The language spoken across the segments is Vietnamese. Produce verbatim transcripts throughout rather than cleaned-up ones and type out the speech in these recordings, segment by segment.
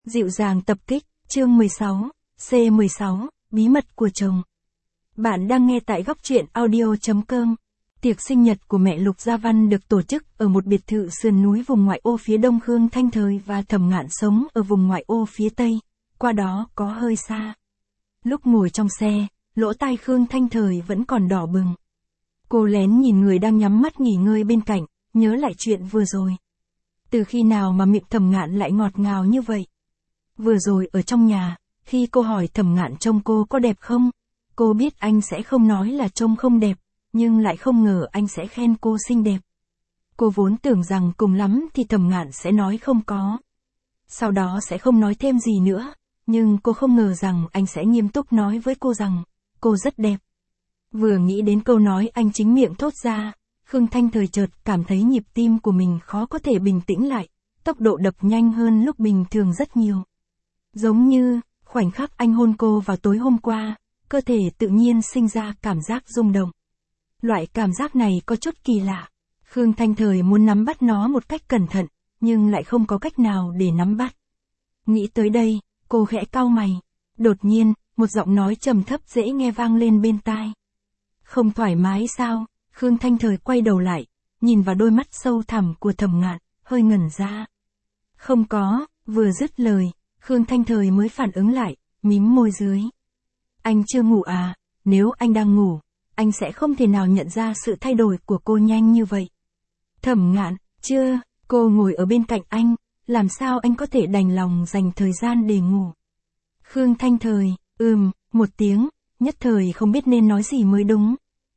Dịu dàng tập kích, chương mười sáu, C mười sáu, bí mật của chồng. Bạn đang nghe tại góc truyện audio chấm com. Tiệc sinh nhật của mẹ Lục Gia Văn được tổ chức ở một biệt thự sườn núi vùng ngoại ô phía đông. Khương Thanh Thời và Thẩm Ngạn sống ở vùng ngoại ô phía tây, qua đó có hơi xa. Lúc ngồi trong xe, lỗ tai Khương Thanh Thời vẫn còn đỏ bừng. Cô lén nhìn người đang nhắm mắt nghỉ ngơi bên cạnh, nhớ lại chuyện vừa rồi. Từ khi nào mà miệng Thẩm Ngạn lại ngọt ngào như vậy? Vừa rồi ở trong nhà, khi cô hỏi Thẩm Ngạn trông cô có đẹp không, cô biết anh sẽ không nói là trông không đẹp, nhưng lại không ngờ anh sẽ khen cô xinh đẹp. Cô vốn tưởng rằng cùng lắm thì Thẩm Ngạn sẽ nói không có. Sau đó sẽ không nói thêm gì nữa, nhưng cô không ngờ rằng anh sẽ nghiêm túc nói với cô rằng, cô rất đẹp. Vừa nghĩ đến câu nói anh chính miệng thốt ra, Khương Thanh Thời chợt cảm thấy nhịp tim của mình khó có thể bình tĩnh lại, tốc độ đập nhanh hơn lúc bình thường rất nhiều. Giống như, khoảnh khắc anh hôn cô vào tối hôm qua, cơ thể tự nhiên sinh ra cảm giác rung động. Loại cảm giác này có chút kỳ lạ. Khương Thanh Thời muốn nắm bắt nó một cách cẩn thận, nhưng lại không có cách nào để nắm bắt. Nghĩ tới đây, cô khẽ cau mày. Đột nhiên, một giọng nói trầm thấp dễ nghe vang lên bên tai. Không thoải mái sao? Khương Thanh Thời quay đầu lại, nhìn vào đôi mắt sâu thẳm của Thẩm Ngạn, hơi ngẩn ra. Không có, vừa dứt lời, Khương Thanh Thời mới phản ứng lại, mím môi dưới. Anh chưa ngủ à? Nếu anh đang ngủ, anh sẽ không thể nào nhận ra sự thay đổi của cô nhanh như vậy. Thẩm Ngạn, chưa, cô ngồi ở bên cạnh anh, làm sao anh có thể đành lòng dành thời gian để ngủ? Khương Thanh Thời, ừm, một tiếng, nhất thời không biết nên nói gì mới đúng.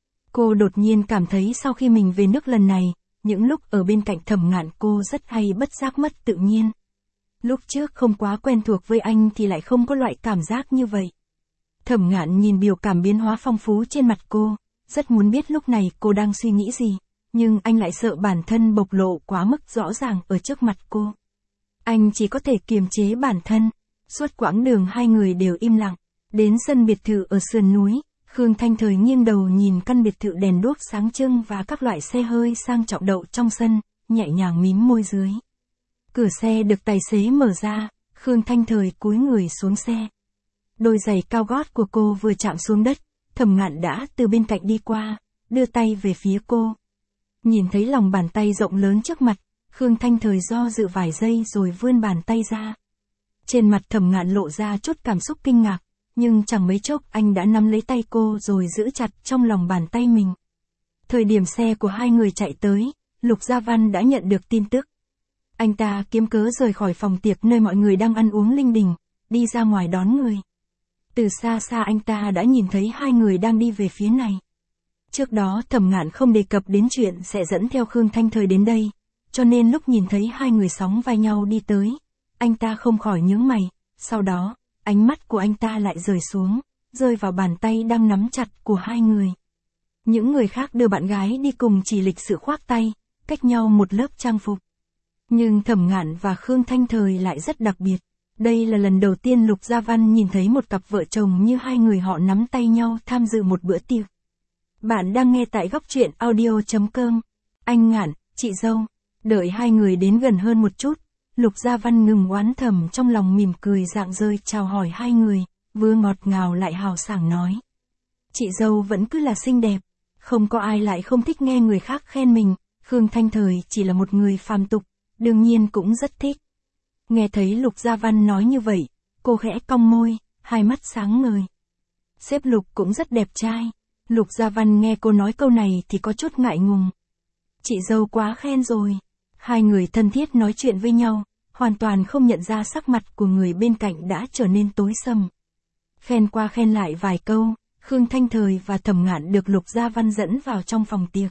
Cô đột nhiên cảm thấy sau khi mình về nước lần này, những lúc ở bên cạnh Thẩm Ngạn cô rất hay bất giác mất tự nhiên. Lúc trước không quá quen thuộc với anh thì lại không có loại cảm giác như vậy. Thẩm Ngạn nhìn biểu cảm biến hóa phong phú trên mặt cô, rất muốn biết lúc này cô đang suy nghĩ gì, nhưng anh lại sợ bản thân bộc lộ quá mức rõ ràng ở trước mặt cô. Anh chỉ có thể kiềm chế bản thân. Suốt quãng đường hai người đều im lặng. Đến sân biệt thự ở sườn núi, Khương Thanh Thời nghiêng đầu nhìn căn biệt thự đèn đuốc sáng trưng và các loại xe hơi sang trọng đậu trong sân, nhẹ nhàng mím môi dưới. Cửa xe được tài xế mở ra, Khương Thanh Thời cúi người xuống xe. Đôi giày cao gót của cô vừa chạm xuống đất, Thẩm Ngạn đã từ bên cạnh đi qua, đưa tay về phía cô. Nhìn thấy lòng bàn tay rộng lớn trước mặt, Khương Thanh Thời do dự vài giây rồi vươn bàn tay ra. Trên mặt Thẩm Ngạn lộ ra chút cảm xúc kinh ngạc, nhưng chẳng mấy chốc anh đã nắm lấy tay cô rồi giữ chặt trong lòng bàn tay mình. Thời điểm xe của hai người chạy tới, Lục Gia Văn đã nhận được tin tức. Anh ta kiếm cớ rời khỏi phòng tiệc nơi mọi người đang ăn uống linh đình, đi ra ngoài đón người. Từ xa xa anh ta đã nhìn thấy hai người đang đi về phía này. Trước đó Thẩm Ngạn không đề cập đến chuyện sẽ dẫn theo Khương Thanh Thời đến đây, cho nên lúc nhìn thấy hai người sóng vai nhau đi tới, anh ta không khỏi nhướng mày, sau đó, ánh mắt của anh ta lại rời xuống, rơi vào bàn tay đang nắm chặt của hai người. Những người khác đưa bạn gái đi cùng chỉ lịch sự khoác tay, cách nhau một lớp trang phục. Nhưng Thẩm Ngạn và Khương Thanh Thời lại rất đặc biệt. Đây là lần đầu tiên Lục Gia Văn nhìn thấy một cặp vợ chồng như hai người họ nắm tay nhau tham dự một bữa tiệc. Bạn đang nghe tại góc truyện audio chấm com. Anh Ngạn, chị dâu. Đợi hai người đến gần hơn một chút, Lục Gia Văn ngừng oán thầm trong lòng, mỉm cười rạng rơi chào hỏi hai người, vừa ngọt ngào lại hào sảng nói. Chị dâu vẫn cứ là xinh đẹp, không có ai lại không thích nghe người khác khen mình. Khương Thanh Thời chỉ là một người phàm tục, đương nhiên cũng rất thích. Nghe thấy Lục Gia Văn nói như vậy, cô khẽ cong môi, hai mắt sáng ngời. Sếp Lục cũng rất đẹp trai. Lục Gia Văn nghe cô nói câu này thì có chút ngại ngùng. Chị dâu quá khen rồi. Hai người thân thiết nói chuyện với nhau, hoàn toàn không nhận ra sắc mặt của người bên cạnh đã trở nên tối sầm. Khen qua khen lại vài câu, Khương Thanh Thời và Thẩm Ngạn được Lục Gia Văn dẫn vào trong phòng tiệc.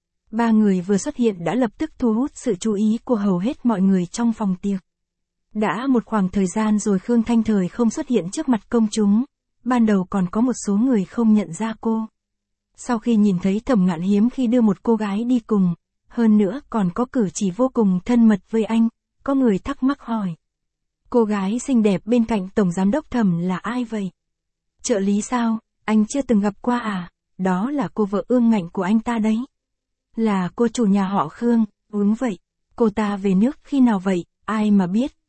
Ba người vừa xuất hiện đã lập tức thu hút sự chú ý của hầu hết mọi người trong phòng tiệc. Đã một khoảng thời gian rồi Khương Thanh Thời không xuất hiện trước mặt công chúng, ban đầu còn có một số người không nhận ra cô. Sau khi nhìn thấy Thẩm Ngạn hiếm khi đưa một cô gái đi cùng, hơn nữa còn có cử chỉ vô cùng thân mật với anh, có người thắc mắc hỏi. Cô gái xinh đẹp bên cạnh Tổng Giám đốc Thẩm là ai vậy? Trợ lý sao, anh chưa từng gặp qua à? Đó là cô vợ ương ngạnh của anh ta đấy. Là cô chủ nhà họ Khương, đúng vậy. Cô ta về nước khi nào vậy? Ai mà biết,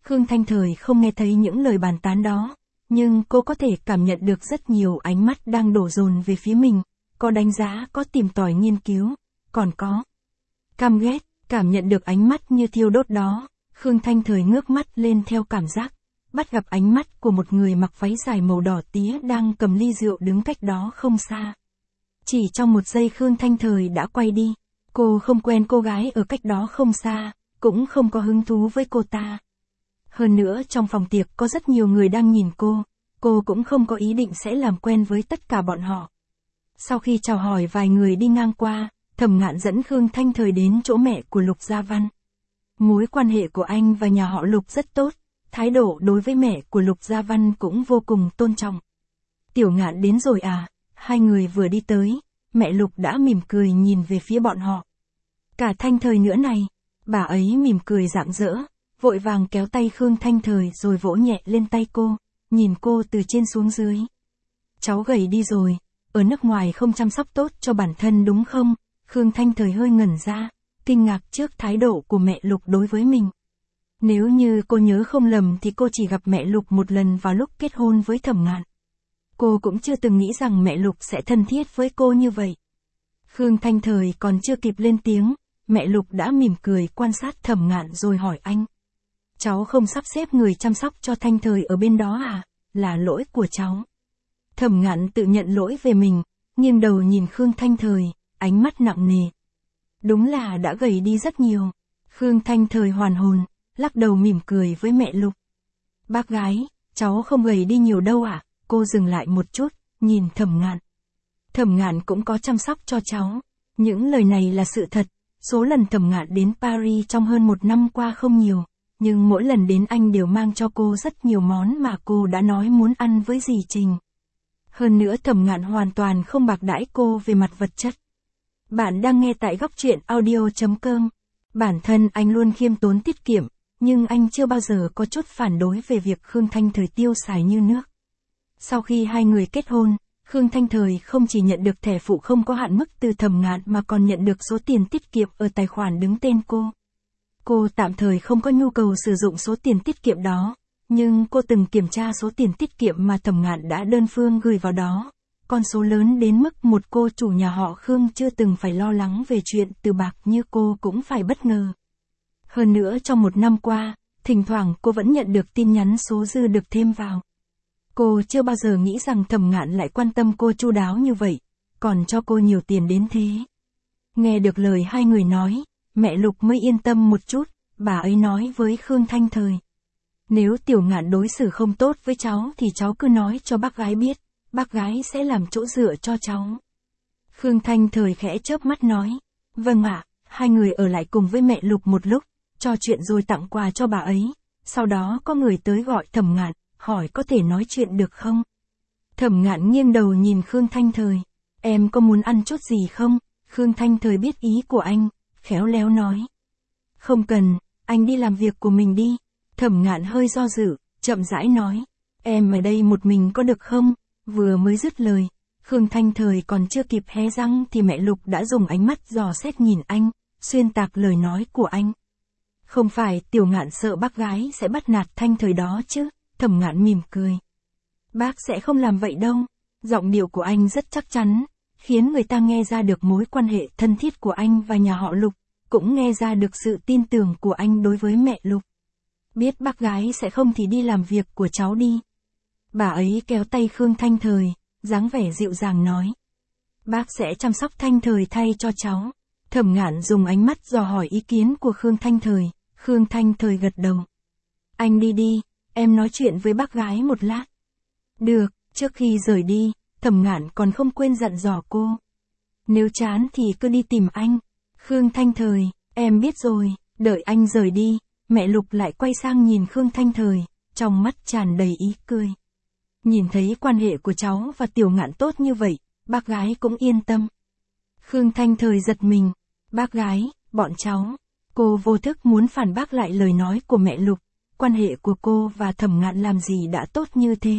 Khương Thanh Thời không nghe thấy những lời bàn tán đó, nhưng cô có thể cảm nhận được rất nhiều ánh mắt đang đổ dồn về phía mình, có đánh giá, có tìm tòi nghiên cứu, còn có căm ghét. Cảm nhận được ánh mắt như thiêu đốt đó, Khương Thanh Thời ngước mắt lên theo cảm giác, bắt gặp ánh mắt của một người mặc váy dài màu đỏ tía đang cầm ly rượu đứng cách đó không xa. Chỉ trong một giây Khương Thanh Thời đã quay đi, cô không quen cô gái ở cách đó không xa, cũng không có hứng thú với cô ta. Hơn nữa trong phòng tiệc có rất nhiều người đang nhìn cô, cô cũng không có ý định sẽ làm quen với tất cả bọn họ. Sau khi chào hỏi vài người đi ngang qua, Thẩm Ngạn dẫn Khương Thanh Thời đến chỗ mẹ của Lục Gia Văn. Mối quan hệ của anh và nhà họ Lục rất tốt, thái độ đối với mẹ của Lục Gia Văn cũng vô cùng tôn trọng. Tiểu Ngạn đến rồi à? Hai người vừa đi tới, mẹ Lục đã mỉm cười nhìn về phía bọn họ. Cả Thanh Thời nữa này, bà ấy mỉm cười rạng rỡ, vội vàng kéo tay Khương Thanh Thời rồi vỗ nhẹ lên tay cô, nhìn cô từ trên xuống dưới. Cháu gầy đi rồi, ở nước ngoài không chăm sóc tốt cho bản thân đúng không? Khương Thanh Thời hơi ngẩn ra, kinh ngạc trước thái độ của mẹ Lục đối với mình. Nếu như cô nhớ không lầm thì cô chỉ gặp mẹ Lục một lần vào lúc kết hôn với Thẩm Ngạn. Cô cũng chưa từng nghĩ rằng mẹ Lục sẽ thân thiết với cô như vậy. Khương Thanh Thời còn chưa kịp lên tiếng, mẹ Lục đã mỉm cười quan sát Thẩm Ngạn rồi hỏi anh. Cháu không sắp xếp người chăm sóc cho Thanh Thời ở bên đó à? Là lỗi của cháu. Thẩm Ngạn tự nhận lỗi về mình, nghiêng đầu nhìn Khương Thanh Thời, ánh mắt nặng nề. Đúng là đã gầy đi rất nhiều. Khương Thanh Thời hoàn hồn, lắc đầu mỉm cười với mẹ Lục. Bác gái, cháu không gầy đi nhiều đâu ạ. À? Cô dừng lại một chút, nhìn Thẩm Ngạn. Thẩm Ngạn cũng có chăm sóc cho cháu. Những lời này là sự thật. Số lần Thẩm Ngạn đến Paris trong hơn một năm qua không nhiều, nhưng mỗi lần đến anh đều mang cho cô rất nhiều món mà cô đã nói muốn ăn với dì Trình. Hơn nữa Thẩm Ngạn hoàn toàn không bạc đãi cô về mặt vật chất. Bạn đang nghe tại góc truyện audio chấm com. Bản thân anh luôn khiêm tốn tiết kiệm, nhưng anh chưa bao giờ có chút phản đối về việc Khương Thanh Thời tiêu xài như nước. Sau khi hai người kết hôn, Khương Thanh Thời không chỉ nhận được thẻ phụ không có hạn mức từ Thẩm Ngạn mà còn nhận được số tiền tiết kiệm ở tài khoản đứng tên cô. Cô tạm thời không có nhu cầu sử dụng số tiền tiết kiệm đó, nhưng cô từng kiểm tra số tiền tiết kiệm mà Thẩm Ngạn đã đơn phương gửi vào đó. Con số lớn đến mức một cô chủ nhà họ Khương chưa từng phải lo lắng về chuyện từ bạc như cô cũng phải bất ngờ. Hơn nữa trong một năm qua, thỉnh thoảng cô vẫn nhận được tin nhắn số dư được thêm vào. Cô chưa bao giờ nghĩ rằng Thẩm Ngạn lại quan tâm cô chu đáo như vậy, còn cho cô nhiều tiền đến thế. Nghe được lời hai người nói, mẹ Lục mới yên tâm một chút, bà ấy nói với Khương Thanh Thời. Nếu Tiểu Ngạn đối xử không tốt với cháu thì cháu cứ nói cho bác gái biết, bác gái sẽ làm chỗ dựa cho cháu. Khương Thanh Thời khẽ chớp mắt nói, vâng ạ. Hai người ở lại cùng với mẹ Lục một lúc, trò chuyện rồi tặng quà cho bà ấy. Sau đó có người tới gọi Thẩm Ngạn, hỏi có thể nói chuyện được không? Thẩm Ngạn nghiêng đầu nhìn Khương Thanh Thời, em có muốn ăn chút gì không? Khương Thanh Thời biết ý của anh, khéo léo nói. Không cần, anh đi làm việc của mình đi. Thẩm Ngạn hơi do dự, chậm rãi nói, em ở đây một mình có được không? Vừa mới dứt lời, Khương Thanh Thời còn chưa kịp hé răng thì mẹ Lục đã dùng ánh mắt dò xét nhìn anh, xuyên tạc lời nói của anh. Không phải Tiểu Ngạn sợ bác gái sẽ bắt nạt Thanh Thời đó chứ? Thẩm Ngạn mỉm cười. Bác sẽ không làm vậy đâu. Giọng điệu của anh rất chắc chắn, khiến người ta nghe ra được mối quan hệ thân thiết của anh và nhà họ Lục, cũng nghe ra được sự tin tưởng của anh đối với mẹ Lục. Biết bác gái sẽ không thì đi làm việc của cháu đi. Bà ấy kéo tay Khương Thanh Thời, dáng vẻ dịu dàng nói. Bác sẽ chăm sóc Thanh Thời thay cho cháu. Thẩm Ngạn dùng ánh mắt dò hỏi ý kiến của Khương Thanh Thời. Khương Thanh Thời gật đầu. Anh đi đi, em nói chuyện với bác gái một lát. Được, trước khi rời đi, Thẩm Ngạn còn không quên dặn dò cô. Nếu chán thì cứ đi tìm anh. Khương Thanh Thời, em biết rồi. Đợi anh rời đi, mẹ Lục lại quay sang nhìn Khương Thanh Thời, trong mắt tràn đầy ý cười. Nhìn thấy quan hệ của cháu và Tiểu Ngạn tốt như vậy, bác gái cũng yên tâm. Khương Thanh Thời giật mình. Bác gái, bọn cháu. Cô vô thức muốn phản bác lại lời nói của mẹ Lục. Quan hệ của cô và Thẩm Ngạn làm gì đã tốt như thế.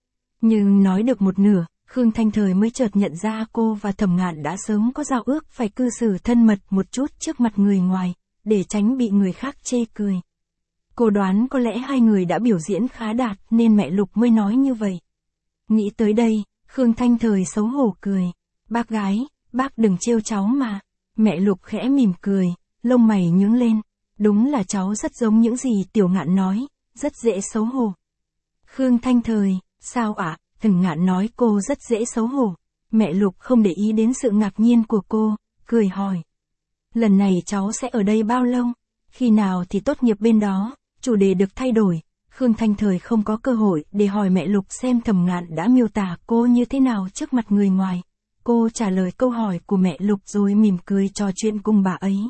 Nhưng nói được một nửa, Khương Thanh Thời mới chợt nhận ra cô và Thẩm Ngạn đã sớm có giao ước phải cư xử thân mật một chút trước mặt người ngoài, để tránh bị người khác chê cười. Cô đoán có lẽ hai người đã biểu diễn khá đạt nên mẹ Lục mới nói như vậy. Nghĩ tới đây, Khương Thanh Thời xấu hổ cười. Bác gái, bác đừng trêu cháu mà. Mẹ Lục khẽ mỉm cười, lông mày nhướng lên. Đúng là cháu rất giống những gì Tiểu Ngạn nói, rất dễ xấu hổ. Khương Thanh Thời, sao ạ? À? Thằng Ngạn nói cô rất dễ xấu hổ. Mẹ Lục không để ý đến sự ngạc nhiên của cô, cười hỏi. Lần này cháu sẽ ở đây bao lâu? Khi nào thì tốt nghiệp bên đó? Chủ đề được thay đổi. Khương Thanh Thời không có cơ hội để hỏi mẹ Lục xem Thẩm Ngạn đã miêu tả cô như thế nào trước mặt người ngoài. Cô trả lời câu hỏi của mẹ Lục rồi mỉm cười trò chuyện cùng bà ấy.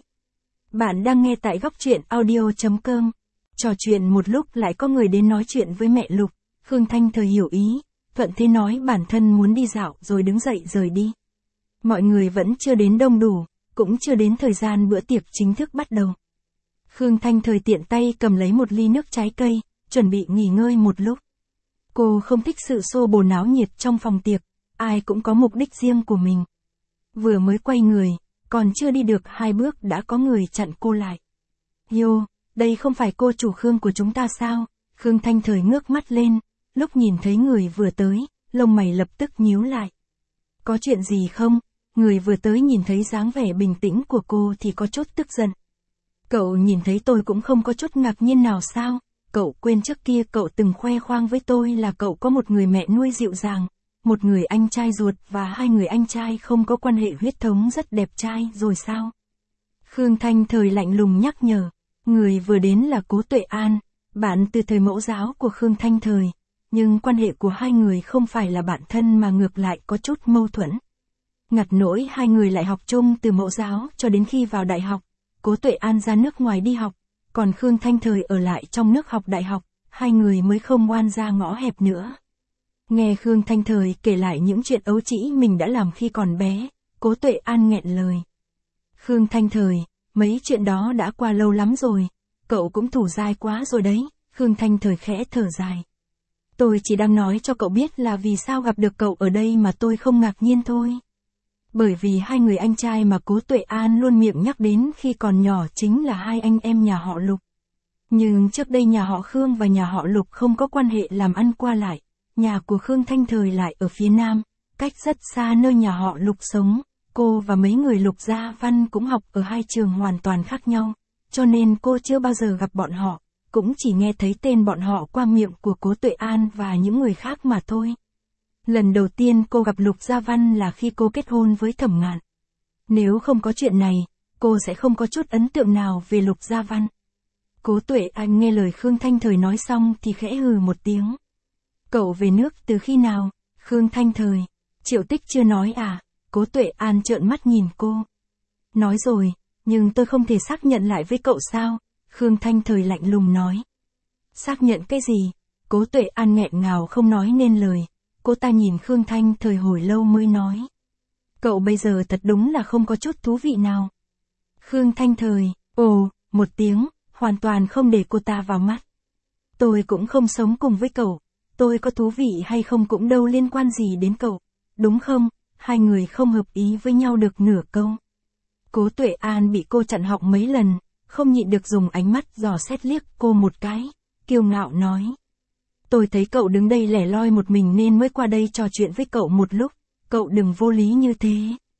Bạn đang nghe tại góc truyện audio chấm com. Trò chuyện một lúc lại có người đến nói chuyện với mẹ Lục. Khương Thanh Thời hiểu ý, thuận thế nói bản thân muốn đi dạo rồi đứng dậy rời đi. Mọi người vẫn chưa đến đông đủ, cũng chưa đến thời gian bữa tiệc chính thức bắt đầu. Khương Thanh Thời tiện tay cầm lấy một ly nước trái cây, chuẩn bị nghỉ ngơi một lúc. Cô không thích sự xô bồ náo nhiệt trong phòng tiệc, ai cũng có mục đích riêng của mình. Vừa mới quay người, còn chưa đi được hai bước đã có người chặn cô lại. Yo, đây không phải cô chủ Khương của chúng ta sao? Khương Thanh Thời ngước mắt lên, lúc nhìn thấy người vừa tới, lông mày lập tức nhíu lại. Có chuyện gì không? Người vừa tới nhìn thấy dáng vẻ bình tĩnh của cô thì có chút tức giận. Cậu nhìn thấy tôi cũng không có chút ngạc nhiên nào sao? Cậu quên trước kia cậu từng khoe khoang với tôi là cậu có một người mẹ nuôi dịu dàng, một người anh trai ruột và hai người anh trai không có quan hệ huyết thống rất đẹp trai rồi sao? Khương Thanh Thời lạnh lùng nhắc nhở. Người vừa đến là Cố Tuệ An, bạn từ thời mẫu giáo của Khương Thanh Thời. Nhưng quan hệ của hai người không phải là bạn thân mà ngược lại có chút mâu thuẫn. Ngặt nỗi hai người lại học chung từ mẫu giáo cho đến khi vào đại học. Cố Tuệ An ra nước ngoài đi học, còn Khương Thanh Thời ở lại trong nước học đại học, hai người mới không oan ra ngõ hẹp nữa. Nghe Khương Thanh Thời kể lại những chuyện ấu trĩ mình đã làm khi còn bé, Cố Tuệ An nghẹn lời. Khương Thanh Thời, mấy chuyện đó đã qua lâu lắm rồi, cậu cũng thủ dai quá rồi đấy. Khương Thanh Thời khẽ thở dài. Tôi chỉ đang nói cho cậu biết là vì sao gặp được cậu ở đây mà tôi không ngạc nhiên thôi. Bởi vì hai người anh trai mà Cố Tuệ An luôn miệng nhắc đến khi còn nhỏ chính là hai anh em nhà họ Lục. Nhưng trước đây nhà họ Khương và nhà họ Lục không có quan hệ làm ăn qua lại. Nhà của Khương Thanh Thời lại ở phía Nam, cách rất xa nơi nhà họ Lục sống. Cô và mấy người Lục Gia Văn cũng học ở hai trường hoàn toàn khác nhau, cho nên cô chưa bao giờ gặp bọn họ, cũng chỉ nghe thấy tên bọn họ qua miệng của Cố Tuệ An và những người khác mà thôi. Lần đầu tiên cô gặp Lục Gia Văn là khi cô kết hôn với Thẩm Ngạn. Nếu không có chuyện này, cô sẽ không có chút ấn tượng nào về Lục Gia Văn. Cố Tuệ An nghe lời Khương Thanh Thời nói xong thì khẽ hừ một tiếng. Cậu về nước từ khi nào? Khương Thanh Thời, Triệu Tích chưa nói à? Cố Tuệ An trợn mắt nhìn cô. Nói rồi, nhưng tôi không thể xác nhận lại với cậu sao? Khương Thanh Thời lạnh lùng nói. Xác nhận cái gì? Cố Tuệ An nghẹn ngào không nói nên lời. Cô ta nhìn Khương Thanh Thời hồi lâu mới nói. Cậu bây giờ thật đúng là không có chút thú vị nào. Khương Thanh Thời, ồ, một tiếng, hoàn toàn không để cô ta vào mắt. Tôi cũng không sống cùng với cậu. Tôi có thú vị hay không cũng đâu liên quan gì đến cậu. Đúng không? Hai người không hợp ý với nhau được nửa câu. Cố Tuệ An bị cô chặn họng mấy lần, không nhịn được dùng ánh mắt dò xét liếc cô một cái, kiêu ngạo nói. Tôi thấy cậu đứng đây lẻ loi một mình nên mới qua đây trò chuyện với cậu một lúc, cậu đừng vô lý như thế.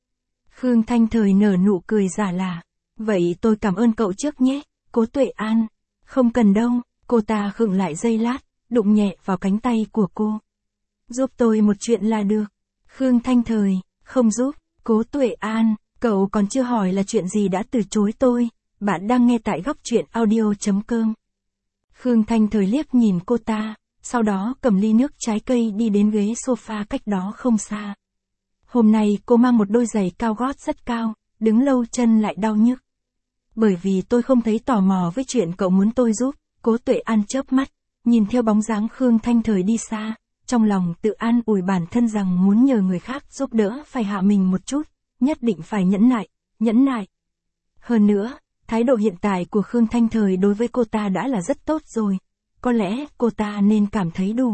Khương Thanh Thời nở nụ cười giả lả. Vậy tôi cảm ơn cậu trước nhé, Cố Tuệ An. Không cần đâu, cô ta khựng lại giây lát, đụng nhẹ vào cánh tay của cô. Giúp tôi một chuyện là được. Khương Thanh Thời, không giúp. Cố Tuệ An, cậu còn chưa hỏi là chuyện gì đã từ chối tôi. Bạn đang nghe tại góc truyện audio chấm com. Khương Thanh Thời liếc nhìn cô ta, sau đó cầm ly nước trái cây đi đến ghế sofa cách đó không xa. Hôm nay cô mang một đôi giày cao gót rất cao, đứng lâu chân lại đau nhức. Bởi vì tôi không thấy tò mò với chuyện cậu muốn tôi giúp. Cố Tuệ An chớp mắt, nhìn theo bóng dáng Khương Thanh Thời đi xa, trong lòng tự an ủi bản thân rằng muốn nhờ người khác giúp đỡ phải hạ mình một chút, nhất định phải nhẫn nại, nhẫn nại. Hơn nữa, thái độ hiện tại của Khương Thanh Thời đối với cô ta đã là rất tốt rồi, có lẽ cô ta nên cảm thấy đủ.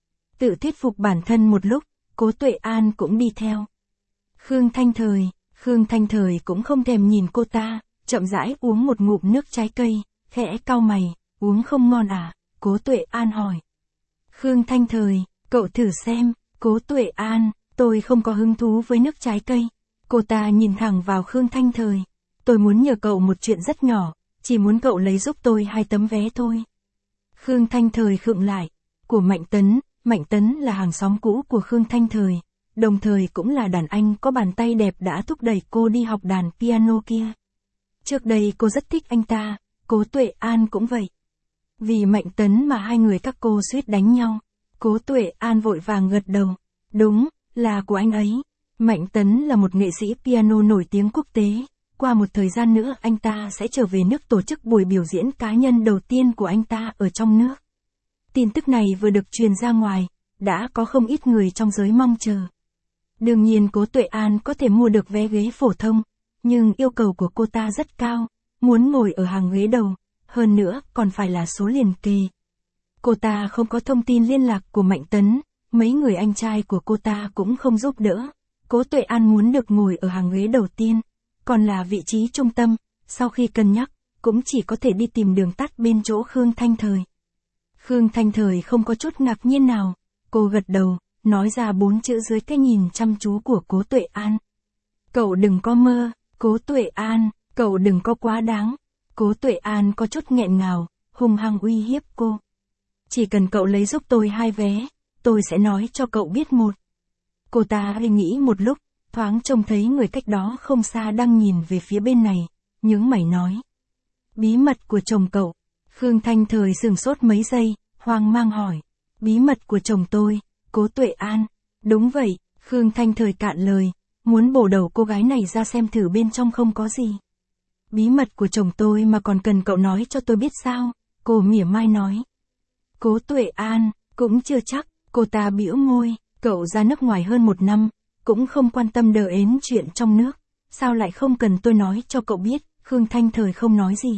Tự thuyết phục bản thân một lúc, Cố Tuệ An cũng đi theo. Khương Thanh Thời, Khương Thanh Thời cũng không thèm nhìn cô ta, chậm rãi uống một ngụm nước trái cây, khẽ cau mày, uống không ngon à? Cố Tuệ An hỏi. Khương Thanh Thời, cậu thử xem. Cố Tuệ An, tôi không có hứng thú với nước trái cây. Cô ta nhìn thẳng vào Khương Thanh Thời. Tôi muốn nhờ cậu một chuyện rất nhỏ, chỉ muốn cậu lấy giúp tôi hai tấm vé thôi. Khương Thanh Thời khựng lại. Của Mạnh Tấn, Mạnh Tấn là hàng xóm cũ của Khương Thanh Thời, đồng thời cũng là đàn anh có bàn tay đẹp đã thúc đẩy cô đi học đàn piano kia. Trước đây cô rất thích anh ta, Cố Tuệ An cũng vậy. Vì Mạnh Tấn mà hai người các cô suýt đánh nhau. Cố Tuệ An vội vàng gật đầu. Đúng, là của anh ấy. Mạnh Tấn là một nghệ sĩ piano nổi tiếng quốc tế. Qua một thời gian nữa anh ta sẽ trở về nước tổ chức buổi biểu diễn cá nhân đầu tiên của anh ta ở trong nước. Tin tức này vừa được truyền ra ngoài, đã có không ít người trong giới mong chờ. Đương nhiên Cố Tuệ An có thể mua được vé ghế phổ thông, nhưng yêu cầu của cô ta rất cao, muốn ngồi ở hàng ghế đầu, hơn nữa còn phải là số liền kề. Cô ta không có thông tin liên lạc của Mạnh Tấn, mấy người anh trai của cô ta cũng không giúp đỡ. Cố Tuệ An muốn được ngồi ở hàng ghế đầu tiên, còn là vị trí trung tâm, sau khi cân nhắc, cũng chỉ có thể đi tìm đường tắt bên chỗ Khương Thanh Thời. Khương Thanh Thời không có chút ngạc nhiên nào, cô gật đầu, nói ra bốn chữ dưới cái nhìn chăm chú của Cố Tuệ An. Cậu đừng có mơ, Cố Tuệ An, cậu đừng có quá đáng. Cố Tuệ An có chút nghẹn ngào, hung hăng uy hiếp cô. Chỉ cần cậu lấy giúp tôi hai vé, tôi sẽ nói cho cậu biết một. Cô ta suy nghĩ một lúc, thoáng trông thấy người cách đó không xa đang nhìn về phía bên này, nhướng mày nói. Bí mật của chồng cậu. Khương Thanh Thời sửng sốt mấy giây, hoang mang hỏi. Bí mật của chồng tôi, Cố Tuệ An. Đúng vậy, Khương Thanh Thời cạn lời, muốn bổ đầu cô gái này ra xem thử bên trong không có gì. Bí mật của chồng tôi mà còn cần cậu nói cho tôi biết sao? Cô mỉa mai nói. Cố Tuệ An, cũng chưa chắc, cô ta bĩu môi, cậu ra nước ngoài hơn một năm, cũng không quan tâm đờ ến chuyện trong nước, sao lại không cần tôi nói cho cậu biết? Khương Thanh Thời không nói gì.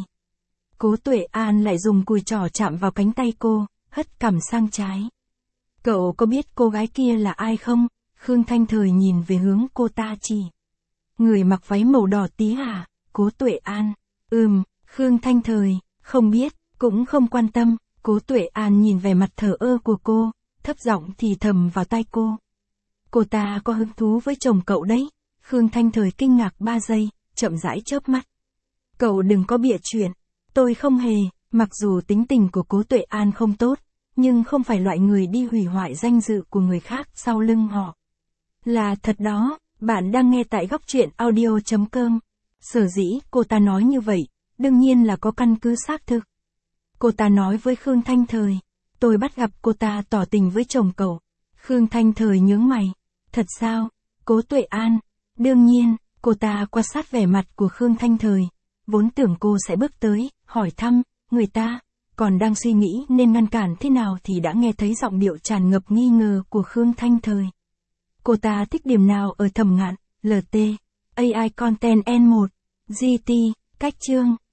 Cố Tuệ An lại dùng cùi trỏ chạm vào cánh tay cô, hất cằm sang trái. Cậu có biết cô gái kia là ai không? Khương Thanh Thời nhìn về hướng cô ta chỉ. Người mặc váy màu đỏ tí hả? Cố Tuệ An. Ừm, Khương Thanh Thời, không biết, cũng không quan tâm. Cố Tuệ An nhìn vẻ mặt thờ ơ của cô, thấp giọng thì thầm vào tai cô. Cô ta có hứng thú với chồng cậu đấy. Khương Thanh Thời kinh ngạc ba giây, chậm rãi chớp mắt. Cậu đừng có bịa chuyện. Tôi không hề, mặc dù tính tình của Cố Tuệ An không tốt, nhưng không phải loại người đi hủy hoại danh dự của người khác sau lưng họ. Là thật đó, bạn đang nghe tại góc truyện audio chấm com. Sở dĩ cô ta nói như vậy, đương nhiên là có căn cứ xác thực. Cô ta nói với Khương Thanh Thời, tôi bắt gặp cô ta tỏ tình với chồng cậu. Khương Thanh Thời nhướng mày, thật sao? Cố Tuệ An, đương nhiên, cô ta quan sát vẻ mặt của Khương Thanh Thời, vốn tưởng cô sẽ bước tới, hỏi thăm, người ta, còn đang suy nghĩ nên ngăn cản thế nào thì đã nghe thấy giọng điệu tràn ngập nghi ngờ của Khương Thanh Thời. Cô ta thích điểm nào ở Thẩm Ngạn, lờ tê, a i Content en một, giê tê, cách chương.